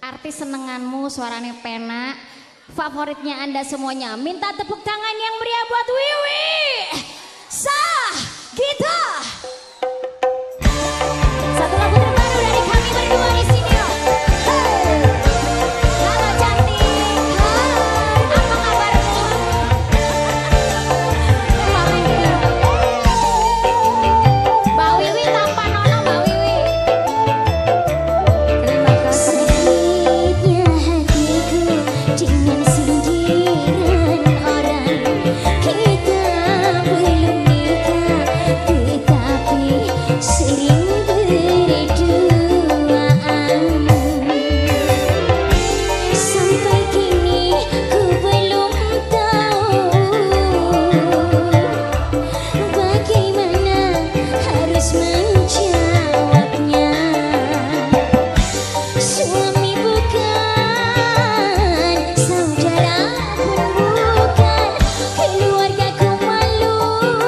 Artis senenganmu, suaranya pena, favoritnya Anda semuanya. Minta tepuk tangan yang meriah buat Wiwi Sahgita. Satu lagu terbaru dari kami berdua di sini. Hey. Halo cantik, hai, apa kabarmu? Mbak Wiwi tanpa nono, Mbak Wiwi. Terima kasih. Sakitnya hatiku dengan sindiran orang. Kita belum nikah, tetapi sering berduaan. Sampai kini ku belum tahu bagaimana harus menjawabnya. Suami bukan, saudara pun bukan, keluargaku malu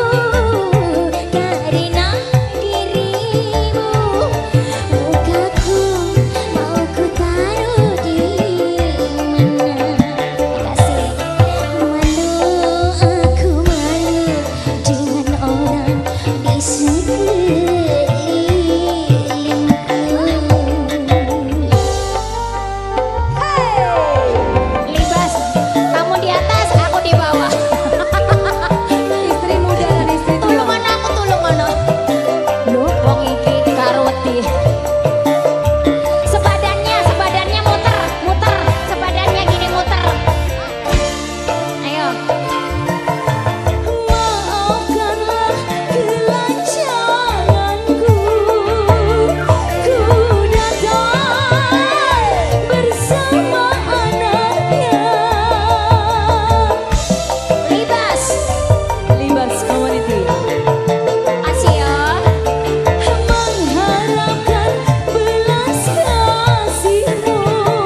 karena dirimu. Mukaku mau ku taruh di mana? Kasih malu, aku malu dengan orang di sekelilingku. Libas, kamu di atas, aku di bawah. Istri muda dan istri tua. Tulungan aku, tulungan. Loh, wong iki karweti. Sebadannya muter, muter. Sebadannya gini muter. Ayo. Maafkanlah kelancanganku, ku datang bersama anaknya. Libas, Libas Community. Asia. Mengharapkan belas kasihmu,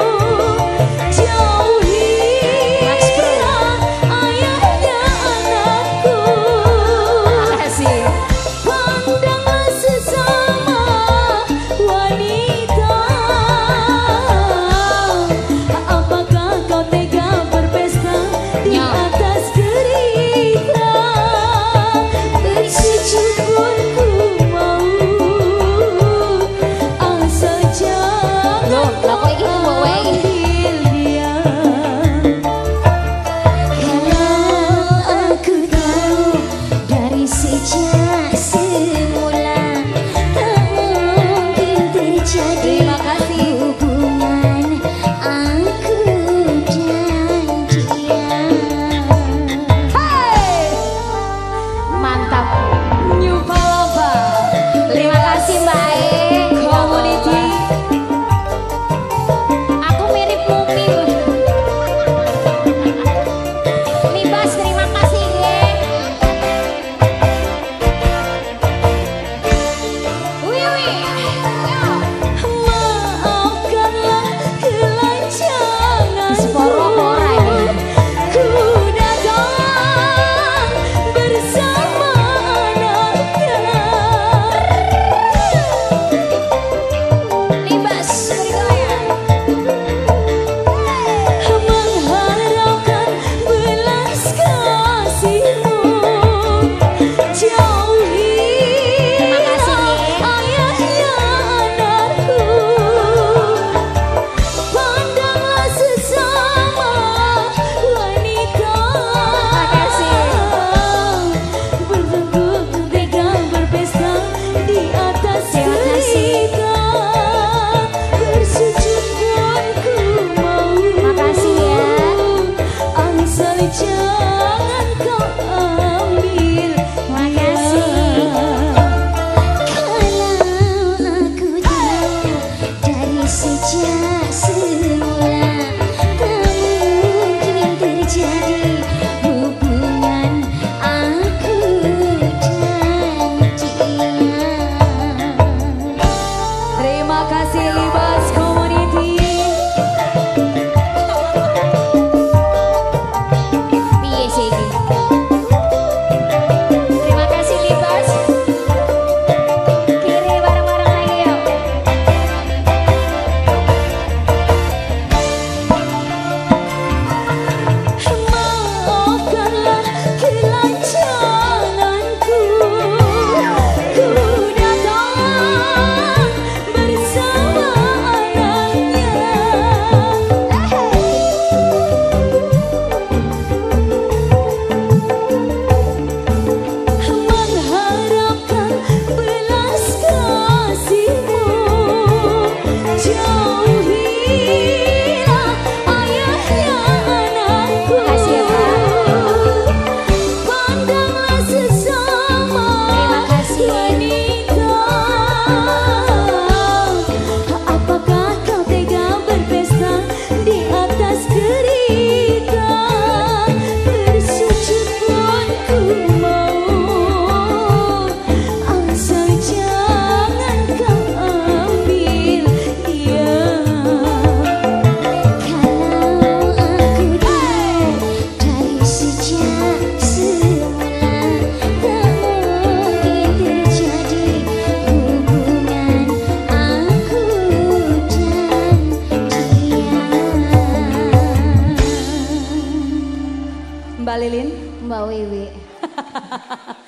jauhilah ayahnya anakku. Makasih. Pandanglah sesama wanita. Apakah kau tega berpesta di atas derita? Bersujud pun ku mau, asal Loh, jangan lah kok iki mbok wae. ambil dia. Kalau aku tahu dari sejak semula tak mungkin terjadi Terima kasih. hubungan aku dan dia. Hey! Mantap. New Palapa. Terima kasih Mbak E. Community. Mbak Lilin? Mbak Wiwi.